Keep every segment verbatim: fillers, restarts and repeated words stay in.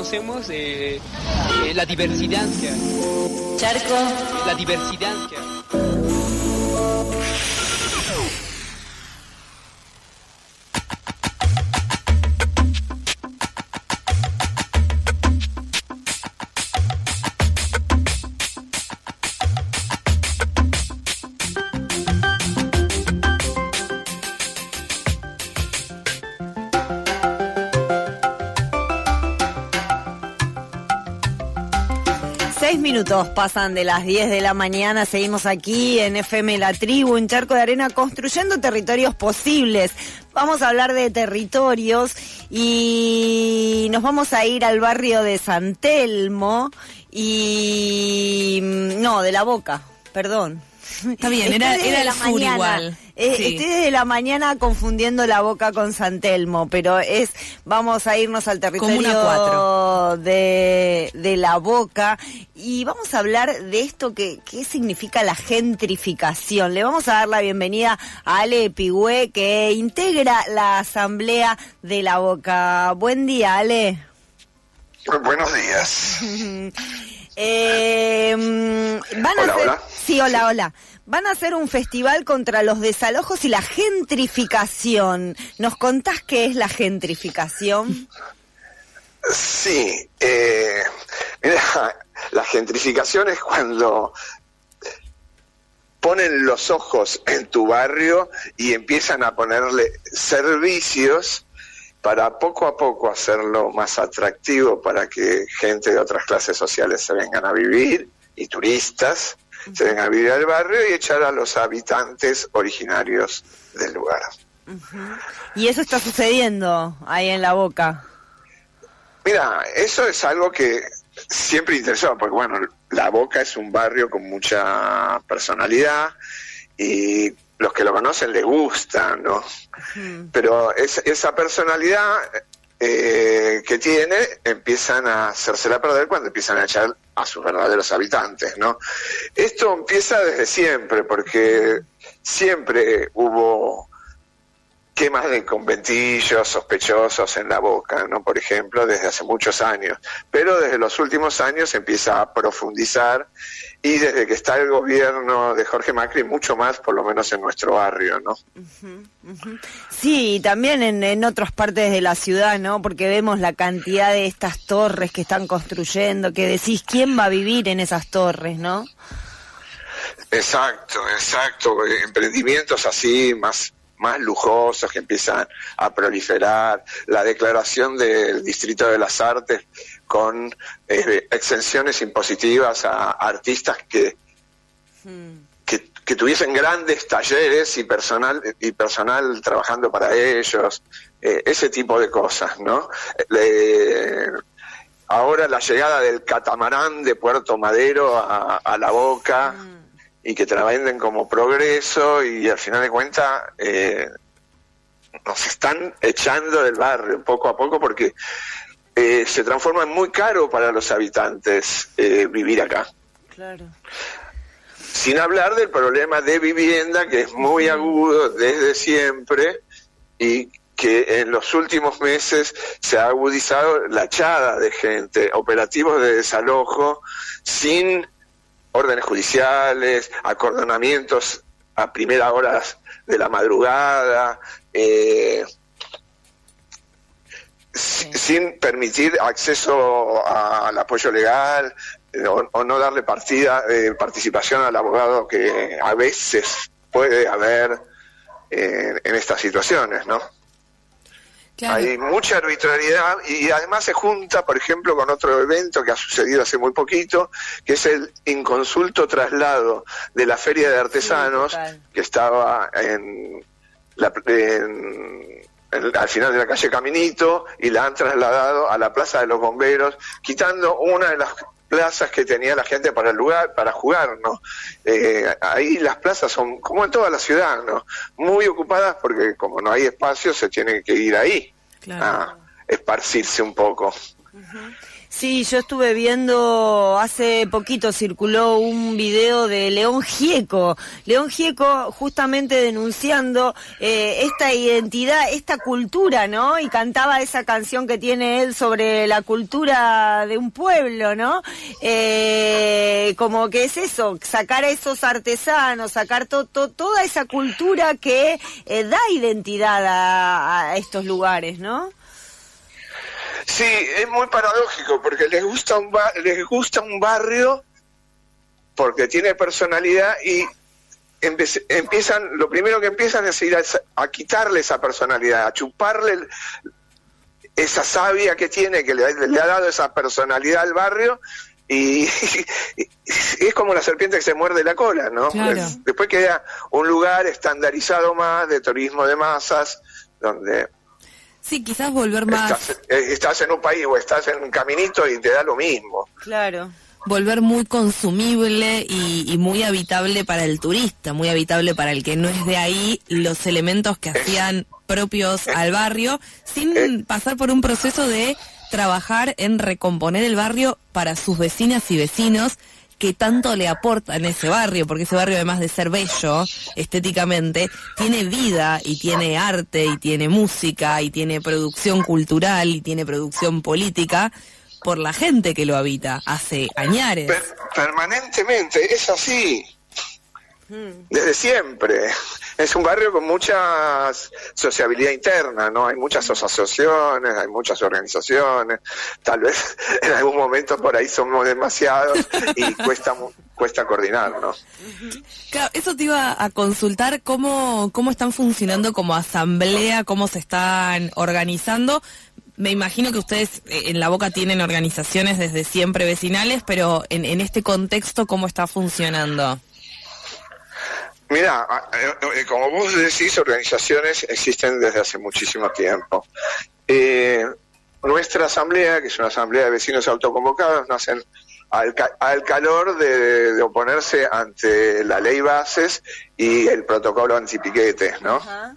conocemos eh, eh, la diversidad. Charco. La diversidad. Seis minutos pasan de las diez de la mañana, seguimos aquí en F M La Tribu, en Charco de Arena, construyendo territorios posibles. Vamos a hablar de territorios y nos vamos a ir al barrio de San Telmo y... no, de La Boca, perdón. Está bien, era, era el sur mañana. igual. Eh, Sí. Estoy desde la mañana confundiendo La Boca con San Telmo, pero es, vamos a irnos al territorio Comuna cuatro. de, de La Boca y vamos a hablar de esto que, que significa la gentrificación. Le vamos a dar la bienvenida a Ale Pigüé, que integra la asamblea de La Boca. Buen día, Ale. Buenos días. eh, van a Hola, hacer... hola. Sí, hola, hola. Van a hacer un festival contra los desalojos y la gentrificación. ¿Nos contás qué es la gentrificación? Sí, eh, mira, la gentrificación es cuando ponen los ojos en tu barrio y empiezan a ponerle servicios para poco a poco hacerlo más atractivo para que gente de otras clases sociales se vengan a vivir y turistas se vengan a vivir al barrio y echar a los habitantes originarios del lugar. Uh-huh. Y eso está sucediendo ahí en La Boca. Mira, eso es algo que siempre interesó, porque bueno, La Boca es un barrio con mucha personalidad y los que lo conocen les gusta, ¿no? Uh-huh. Pero es, esa personalidad eh, que tiene empiezan a hacérsela perder cuando empiezan a echar a sus verdaderos habitantes, ¿no? Esto empieza desde siempre, porque siempre hubo quemas de conventillos sospechosos en La Boca, ¿no? Por ejemplo, desde hace muchos años. Pero desde los últimos años empieza a profundizar y desde que está el gobierno de Jorge Macri, mucho más, por lo menos en nuestro barrio, ¿no? Uh-huh, uh-huh. Sí, y también en, en otras partes de la ciudad, ¿no? Porque vemos la cantidad de estas torres que están construyendo, que decís, ¿quién va a vivir en esas torres, no? Exacto, exacto. Emprendimientos así, más... más lujosos que empiezan a proliferar, la declaración del Distrito de las Artes con eh, exenciones impositivas a artistas que, hmm. que que tuviesen grandes talleres y personal y personal trabajando para ellos, eh, ese tipo de cosas, ¿no? Le, ahora la llegada del catamarán de Puerto Madero a, a La Boca. Hmm. Y que te la venden como progreso y al final de cuentas eh, nos están echando del barrio poco a poco porque eh, se transforma en muy caro para los habitantes eh, vivir acá. Claro. Sin hablar del problema de vivienda que es muy agudo desde siempre y que en los últimos meses se ha agudizado la echada de gente, operativos de desalojo sin órdenes judiciales, acordonamientos a primeras horas de la madrugada, eh, sí. sin permitir acceso a, al apoyo legal eh, o, o no darle partida, eh, participación al abogado que a veces puede haber eh, en estas situaciones, ¿no? Claro. Hay mucha arbitrariedad y además se junta, por ejemplo, con otro evento que ha sucedido hace muy poquito, que es el inconsulto traslado de la Feria de Artesanos, sí, que estaba en, la, en, en al final de la calle Caminito y la han trasladado a la Plaza de los Bomberos, quitando una de las plazas que tenía la gente para el lugar, para jugar, ¿no? Eh, ahí las plazas son, como en toda la ciudad, ¿no? Muy ocupadas porque como no hay espacio, se tiene que ir ahí, claro, a esparcirse un poco. Uh-huh. Sí, yo estuve viendo, hace poquito circuló un video de León Gieco. León Gieco justamente denunciando eh, esta identidad, esta cultura, ¿no? Y cantaba esa canción que tiene él sobre la cultura de un pueblo, ¿no? Eh, como que es eso, sacar a esos artesanos, sacar to, to, toda esa cultura que eh, da identidad a, a estos lugares, ¿no? Sí, es muy paradójico porque les gusta un bar, les gusta un barrio porque tiene personalidad y empe- empiezan, lo primero que empiezan es ir a, a quitarle esa personalidad, a chuparle el, esa savia que tiene, que le, le ha dado esa personalidad al barrio y, y, y es como la serpiente que se muerde la cola, ¿no? Claro. Después queda un lugar estandarizado más de turismo de masas donde... Sí, quizás volver más... Estás, estás en un país o estás en un caminito y te da lo mismo. Claro. Volver muy consumible y, y muy habitable para el turista, muy habitable para el que no es de ahí, los elementos que hacían propios al barrio, sin pasar por un proceso de trabajar en recomponer el barrio para sus vecinas y vecinos, que tanto le aportan ese barrio, porque ese barrio, además de ser bello estéticamente, tiene vida y tiene arte y tiene música y tiene producción cultural y tiene producción política por la gente que lo habita hace añares. Per- permanentemente, es así, desde siempre. Es un barrio con mucha sociabilidad interna, ¿no? Hay muchas asociaciones, hay muchas organizaciones, tal vez en algún momento por ahí somos demasiados y cuesta cuesta coordinarnos. Claro, eso te iba a consultar, cómo, cómo están funcionando como asamblea, cómo se están organizando. Me imagino que ustedes en La Boca tienen organizaciones desde siempre vecinales, pero en, en este contexto, ¿cómo está funcionando? Mira, como vos decís, organizaciones existen desde hace muchísimo tiempo. Eh, nuestra asamblea, que es una asamblea de vecinos autoconvocados, nacen al, ca- al calor de, de oponerse ante la ley Bases y el protocolo antipiquetes, ¿no? Ajá.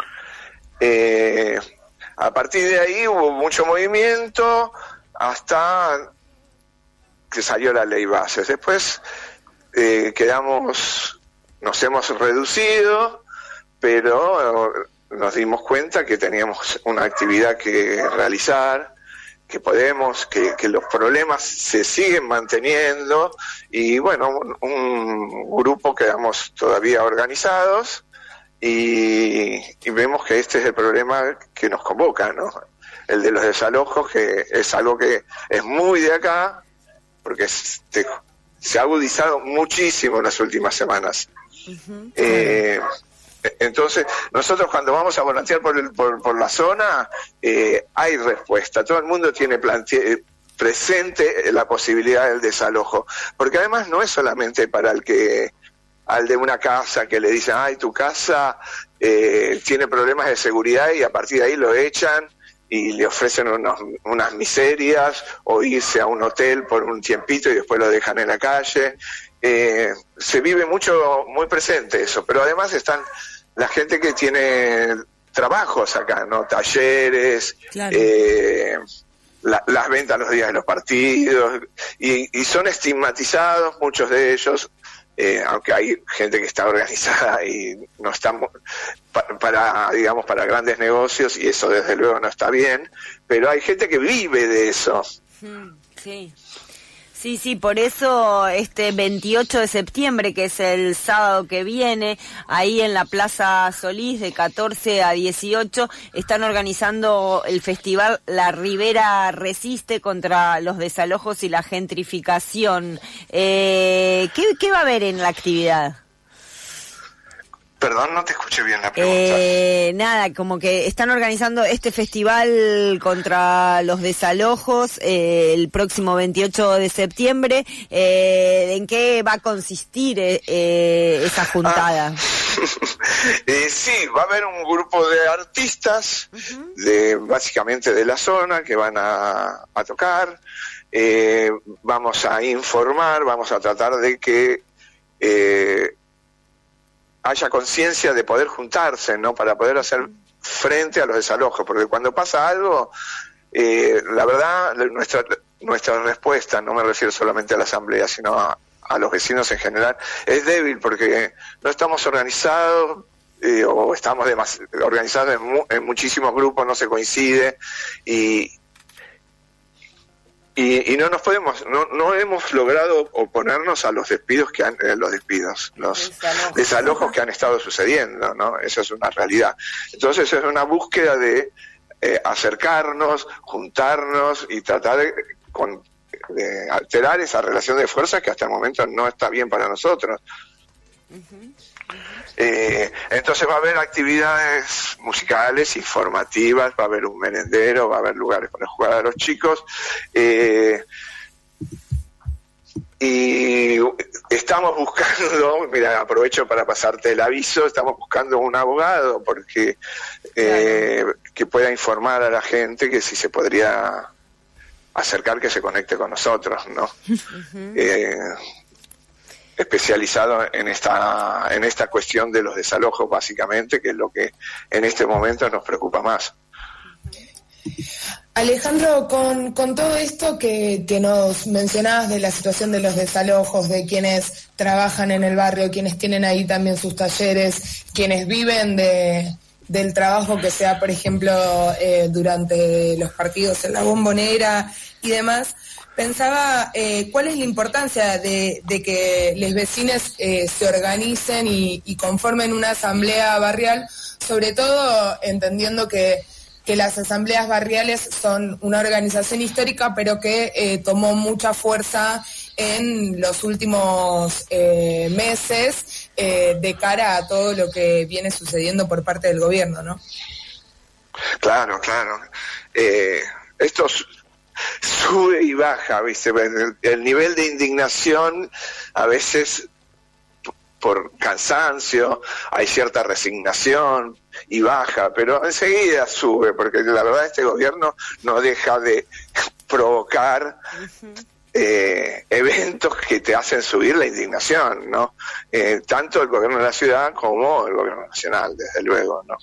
Eh, a partir de ahí hubo mucho movimiento hasta que salió la ley Bases. Después eh, quedamos... Nos hemos reducido, pero nos dimos cuenta que teníamos una actividad que realizar, que podemos, que, que los problemas se siguen manteniendo y bueno, un, un grupo quedamos todavía organizados y, y vemos que este es el problema que nos convoca, ¿no? El de los desalojos, que es algo que es muy de acá, porque este, se ha agudizado muchísimo en las últimas semanas. Uh-huh. Eh, entonces, nosotros cuando vamos a volantear por, el, por, por la zona, eh, hay respuesta. Todo el mundo tiene plante- presente la posibilidad del desalojo, porque además no es solamente para el que al de una casa que le dicen, ay, tu casa eh, tiene problemas de seguridad y a partir de ahí lo echan y le ofrecen unos, unas miserias o irse a un hotel por un tiempito y después lo dejan en la calle. Eh, se vive mucho, muy presente eso, pero además están la gente que tiene trabajos acá, ¿no? Talleres, claro. eh, la, las ventas los días de los partidos, y, y son estigmatizados muchos de ellos, eh, aunque hay gente que está organizada y no está para, para, digamos, para grandes negocios, y eso desde luego no está bien, pero hay gente que vive de eso. Sí. Sí, sí, por eso este veintiocho de septiembre, que es el sábado que viene, ahí en la Plaza Solís de catorce a dieciocho, están organizando el festival La Ribera Resiste contra los desalojos y la gentrificación. Eh, ¿qué, qué va a haber en la actividad? Perdón, no te escuché bien la pregunta. Eh, nada, como que están organizando este festival contra los desalojos eh, el próximo veintiocho de septiembre. Eh, ¿En qué va a consistir eh, esa juntada? Ah, eh, sí, va a haber un grupo de artistas, uh-huh. de básicamente de la zona, que van a, a tocar. Eh, vamos a informar, vamos a tratar de que... Eh, haya conciencia de poder juntarse, ¿no? Para poder hacer frente a los desalojos, porque cuando pasa algo, eh, la verdad, nuestra nuestra respuesta, no me refiero solamente a la asamblea, sino a, a los vecinos en general, es débil porque no estamos organizados, eh, o estamos demas- organizados en, mu- en muchísimos grupos, no se coincide, y Y, y no nos podemos, no, no hemos logrado oponernos a los despidos que han, eh, los despidos, los Desalojos. desalojos que han estado sucediendo, ¿no? Esa es una realidad. Entonces es una búsqueda de eh, acercarnos, juntarnos y tratar de, con, de alterar esa relación de fuerzas que hasta el momento no está bien para nosotros. Uh-huh. Eh, entonces va a haber actividades musicales, informativas, va a haber un merendero, va a haber lugares para jugar a los chicos, eh, y estamos buscando, mira, aprovecho para pasarte el aviso, estamos buscando un abogado porque eh, que pueda informar a la gente que si se podría acercar, que se conecte con nosotros, ¿no? Uh-huh. eh, especializado en esta en esta cuestión de los desalojos, básicamente, que es lo que en este momento nos preocupa más. Alejandro, con, con todo esto que, que nos mencionabas de la situación de los desalojos, de quienes trabajan en el barrio, quienes tienen ahí también sus talleres, quienes viven de, del trabajo que sea, por ejemplo, eh, durante los partidos en la Bombonera y demás, pensaba eh, cuál es la importancia de, de que los vecinos eh, se organicen y, y conformen una asamblea barrial, sobre todo entendiendo que, que las asambleas barriales son una organización histórica, pero que eh, tomó mucha fuerza en los últimos eh, meses eh, de cara a todo lo que viene sucediendo por parte del gobierno, ¿no? Claro, claro. Eh, estos sube y baja, ¿viste? El, el nivel de indignación a veces por cansancio, hay cierta resignación y baja, pero enseguida sube, porque la verdad este gobierno no deja de provocar eh, eventos que te hacen subir la indignación, ¿no? Eh, tanto el gobierno de la ciudad como el gobierno nacional, desde luego, ¿no?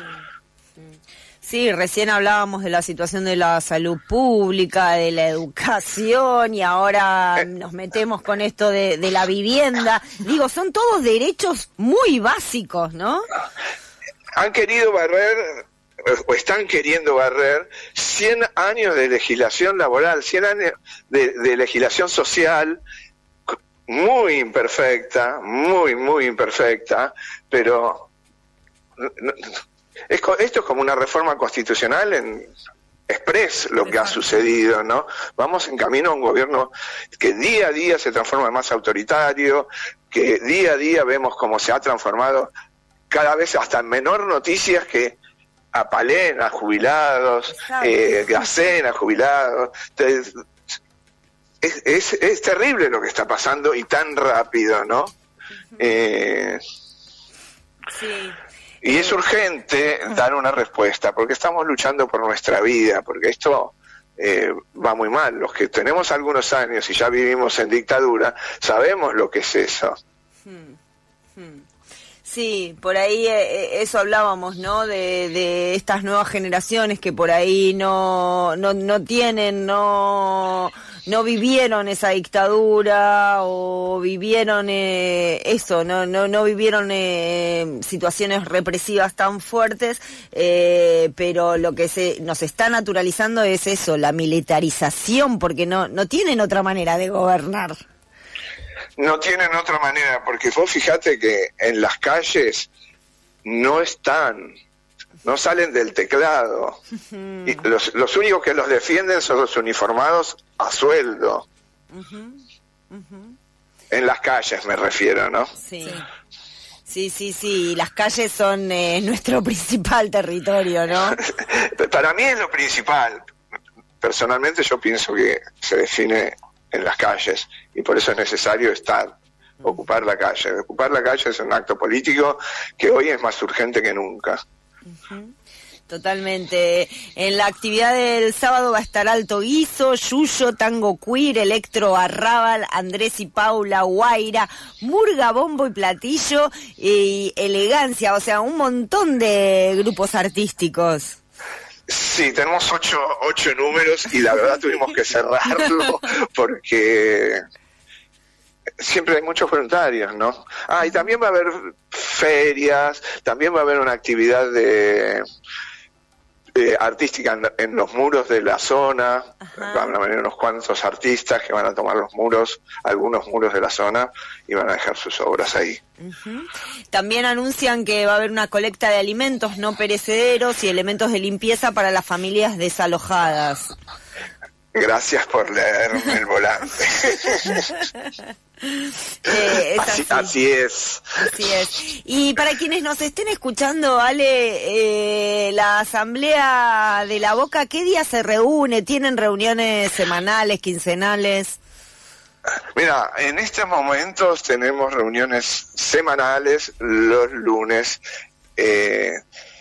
Sí, recién hablábamos de la situación de la salud pública, de la educación, y ahora nos metemos con esto de, de la vivienda. Digo, son todos derechos muy básicos, ¿no? Han querido barrer, o están queriendo barrer, cien años de legislación laboral, cien años de, de legislación social, muy imperfecta, muy, muy imperfecta, pero... No, no, Es, esto es como una reforma constitucional en express lo que ha sucedido, ¿no? Vamos en camino a un gobierno que día a día se transforma más autoritario, que día a día vemos cómo se ha transformado cada vez hasta en menor noticias que apalen a jubilados, eh, gacen a jubilados. Entonces, es, es, es terrible lo que está pasando y tan rápido, ¿no? Eh, sí. Y es urgente dar una respuesta, porque estamos luchando por nuestra vida, porque esto eh, va muy mal. Los que tenemos algunos años y ya vivimos en dictadura, sabemos lo que es eso. Sí, por ahí eh, eso hablábamos, ¿no? De, de estas nuevas generaciones que por ahí no, no, no tienen, no... no vivieron esa dictadura o vivieron eh, eso, no no no vivieron eh, situaciones represivas tan fuertes, eh, pero lo que se nos está naturalizando es eso, la militarización, porque no no tienen otra manera de gobernar. No tienen otra manera, porque vos fijate que en las calles no están, no salen del teclado. Y los, los únicos que los defienden son los uniformados a sueldo. Uh-huh. Uh-huh. En las calles me refiero, ¿no? Sí. Sí, sí, sí. Las calles son eh, nuestro principal territorio, ¿no? Para mí es lo principal. Personalmente yo pienso que se define en las calles y por eso es necesario estar, ocupar la calle. Ocupar la calle es un acto político que hoy es más urgente que nunca. Uh-huh. Totalmente. En la actividad del sábado va a estar Alto Guiso, Yuyo, Tango Queer, Electro Arrábal, Andrés y Paula, Guaira, Murga, Bombo y Platillo y Elegancia, o sea, un montón de grupos artísticos. Sí, tenemos ocho, ocho números y la verdad tuvimos que cerrarlo porque siempre hay muchos voluntarios, ¿no? Ah, y también va a haber ferias, también va a haber una actividad de... Eh, artística en, en los muros de la zona. Ajá. Van a venir unos cuantos artistas que van a tomar los muros, algunos muros de la zona, y van a dejar sus obras ahí. Uh-huh. También anuncian que va a haber una colecta de alimentos no perecederos y elementos de limpieza para las familias desalojadas. Gracias por leerme el volante. Eh, es así, así. así es. Así es. Y para quienes nos estén escuchando, Ale, eh, la Asamblea de la Boca, ¿qué día se reúne? ¿Tienen reuniones semanales, quincenales? Mira, en estos momentos tenemos reuniones semanales los lunes. Eh,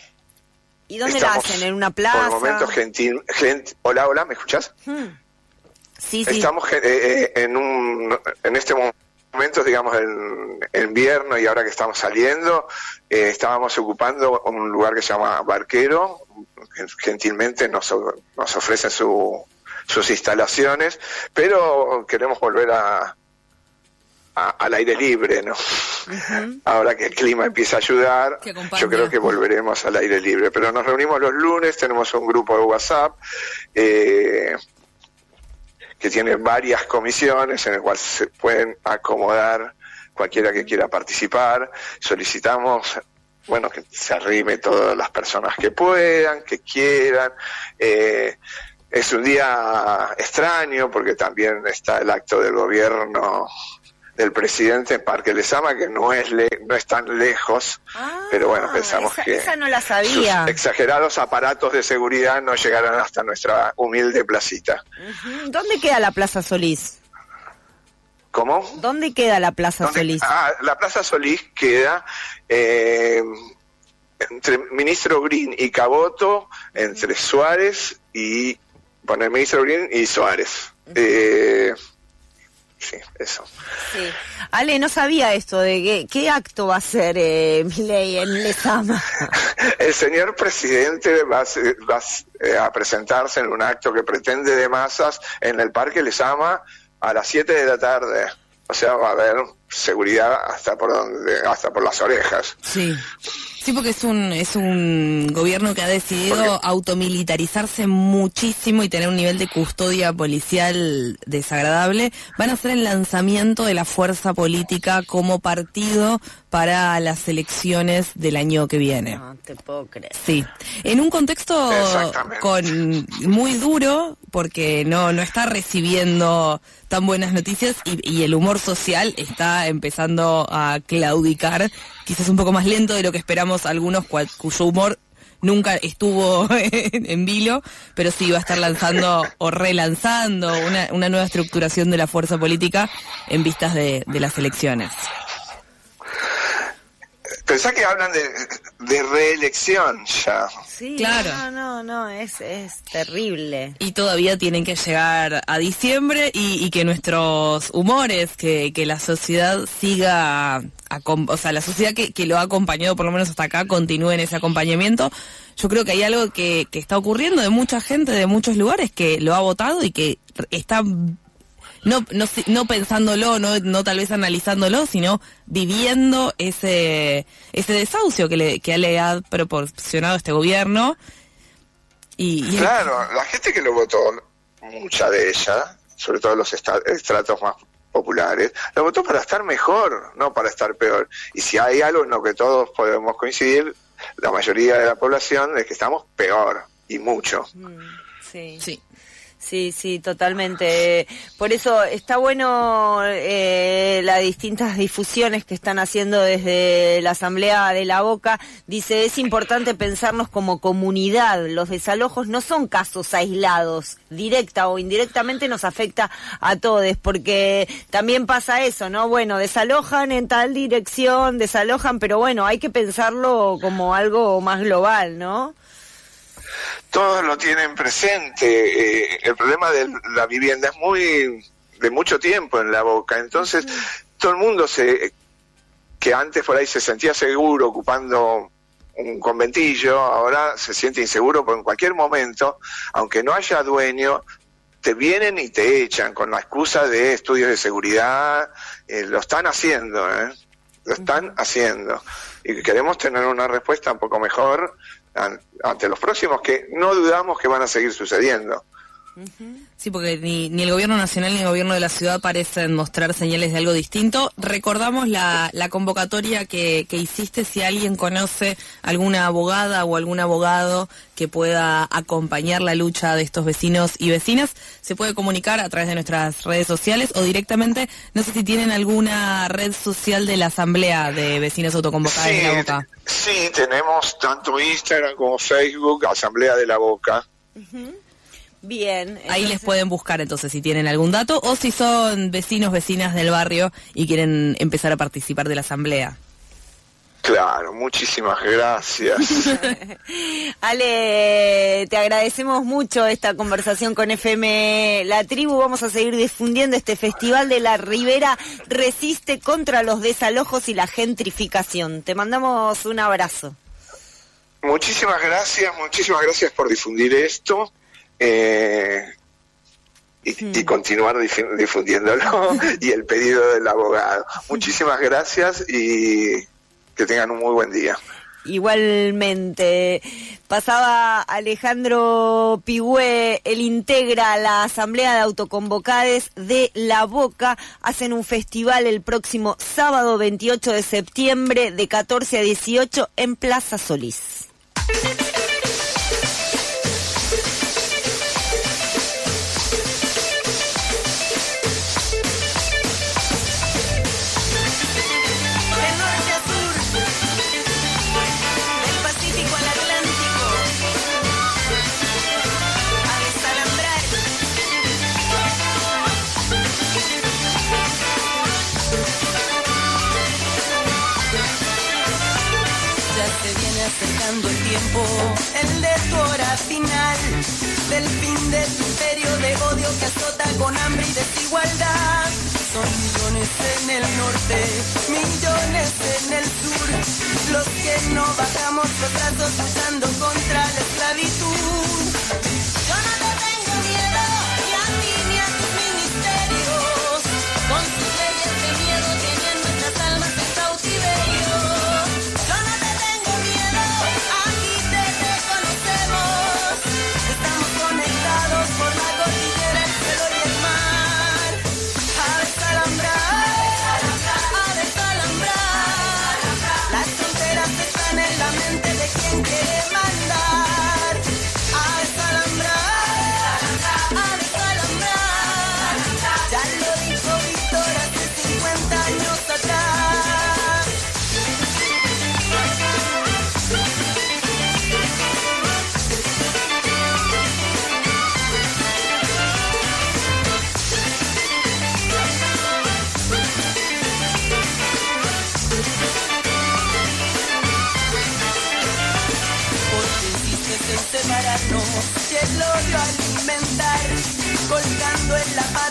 ¿Y dónde la hacen? ¿En una plaza? Por el momento, gentil, gent, hola, hola, ¿me escuchás? Hmm. Sí, sí. Estamos eh, en un en este momento, digamos, en, en invierno y ahora que estamos saliendo, eh, estábamos ocupando un lugar que se llama Barquero, que gentilmente nos, nos ofrecen su, sus instalaciones, pero queremos volver a, a al aire libre, ¿no? Uh-huh. Ahora que el clima empieza a ayudar, yo creo que volveremos al aire libre, pero nos reunimos los lunes, tenemos un grupo de WhatsApp, eh, que tiene varias comisiones en el cual se pueden acomodar cualquiera que quiera participar. Solicitamos, bueno, que se arrime todas las personas que puedan, que quieran. Eh, es un día extraño porque también está el acto del gobierno del presidente en Parque Lezama, que no es le, no es tan lejos, ah, pero bueno, pensamos esa, que esa no la sabía. Sus exagerados aparatos de seguridad no llegarán hasta nuestra humilde placita. Uh-huh. ¿Dónde queda la Plaza Solís? ¿Cómo? ¿Dónde queda la Plaza ¿Dónde? Solís? Ah, la Plaza Solís queda eh, entre Ministro Green y Caboto, entre Suárez y, bueno, el Ministro Green y Suárez. Uh-huh. Eh, Sí, eso. Sí. Ale, no sabía esto de qué, qué acto va a hacer eh, Milei en Lezama. El señor presidente va, a, va a presentarse en un acto que pretende de masas en el Parque Lezama a las siete de la tarde. O sea, va a haber seguridad hasta por donde, hasta por las orejas. Sí. Sí, porque es un es un gobierno que ha decidido automilitarizarse muchísimo y tener un nivel de custodia policial desagradable. Van a hacer el lanzamiento de la fuerza política como partido para las elecciones del año que viene. No te puedo creer. Sí, en un contexto con muy duro, porque no no está recibiendo tan buenas noticias y, y el humor social está empezando a claudicar, quizás un poco más lento de lo que esperamos algunos cual, cuyo humor nunca estuvo en, en vilo, pero sí va a estar lanzando o relanzando una, una nueva estructuración de la fuerza política en vistas de, de las elecciones. Pensá que hablan de, de reelección ya. Sí, claro. No, no, no, es, es terrible. Y todavía tienen que llegar a diciembre y, y que nuestros humores, que, que la sociedad siga, a, o sea, la sociedad que, que lo ha acompañado por lo menos hasta acá, continúe en ese acompañamiento. Yo creo que hay algo que, que está ocurriendo de mucha gente, de muchos lugares, que lo ha votado y que está... No, no, no pensándolo, no, no tal vez analizándolo, sino viviendo ese ese desahucio que le, que le ha proporcionado este gobierno. Y, y claro, la gente que lo votó, mucha de ella, sobre todo los estratos más populares, lo votó para estar mejor, no para estar peor. Y si hay algo en lo que todos podemos coincidir, la mayoría de la población, es que estamos peor, y mucho. Mm, sí. Sí. Sí, sí, totalmente. Por eso está bueno eh, las distintas difusiones que están haciendo desde la Asamblea de la Boca. Dice, es importante pensarnos como comunidad. Los desalojos no son casos aislados. Directa o indirectamente nos afecta a todos, porque también pasa eso, ¿no? Bueno, desalojan en tal dirección, desalojan, pero bueno, hay que pensarlo como algo más global, ¿no? Todos lo tienen presente. Eh, el problema de la vivienda es muy de mucho tiempo en la Boca, entonces uh-huh. todo el mundo se que antes por ahí se sentía seguro ocupando un conventillo, ahora se siente inseguro porque en cualquier momento, aunque no haya dueño, te vienen y te echan con la excusa de estudios de seguridad. Eh, lo están haciendo, ¿eh? Lo están haciendo. Y queremos tener una respuesta un poco mejor an- ante los próximos, que no dudamos que van a seguir sucediendo. Sí, porque ni, ni el gobierno nacional ni el gobierno de la ciudad parecen mostrar señales de algo distinto. Recordamos la, la convocatoria que, que hiciste, si alguien conoce alguna abogada o algún abogado que pueda acompañar la lucha de estos vecinos y vecinas, se puede comunicar a través de nuestras redes sociales o directamente, no sé si tienen alguna red social de la Asamblea de Vecinos Autoconvocados Sí, de La Boca. sí, tenemos tanto Instagram como Facebook, Asamblea de La Boca. Bien. Ahí entonces... les pueden buscar entonces si tienen algún dato o si son vecinos, vecinas del barrio y quieren empezar a participar de la asamblea. Claro, muchísimas gracias. Ale, te agradecemos mucho esta conversación con F M La Tribu. Vamos a seguir difundiendo este Festival de la Ribera Resiste contra los desalojos y la gentrificación. Te mandamos un abrazo. Muchísimas gracias, muchísimas gracias por difundir esto. Eh, y, mm. y continuar dif- difundiéndolo y el pedido del abogado. Muchísimas gracias y que tengan un muy buen día. Igualmente. Pasaba Alejandro Pigüé, él integra la Asamblea de Autoconvocades de La Boca. Hacen un festival el próximo sábado veintiocho de septiembre de catorce a dieciocho en Plaza Solís. Acercando el tiempo, el de tu hora final, del fin del imperio de odio que azota con hambre y desigualdad. Son millones en el norte, millones en el sur, los que no bajamos los brazos luchando contra la esclavitud. Yo no te tengo miedo, ni a ti ni a tus ministerios, con sus leyes de miedo tienen nuestras almas en cautiverio. ¿Quién quiere mandar? A desalambrar, a desalambrar. Ya lo dijo Víctor hace cincuenta años atrás. Separarnos y el odio alimentar, colgando en la paz